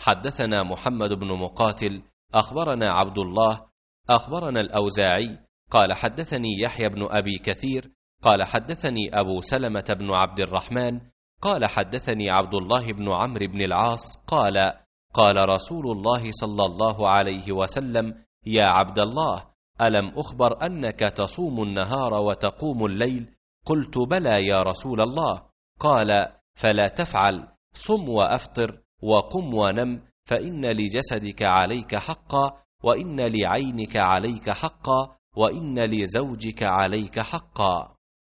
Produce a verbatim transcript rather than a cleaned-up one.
حدثنا محمد بن مقاتل أخبرنا عبد الله أخبرنا الأوزاعي قال حدثني يحيى بن أبي كثير قال حدثني أبو سلمة بن عبد الرحمن قال حدثني عبد الله بن عمرو بن العاص قال قال رسول الله صلى الله عليه وسلم: يا عبد الله، ألم أخبر أنك تصوم النهار وتقوم الليل؟ قلت: بلى يا رسول الله. قال: فلا تفعل، صم وأفطر وقم ونم، فإن لجسدك عليك حقا، وإن لعينك عليك حقا، وإن لزوجك عليك حقا.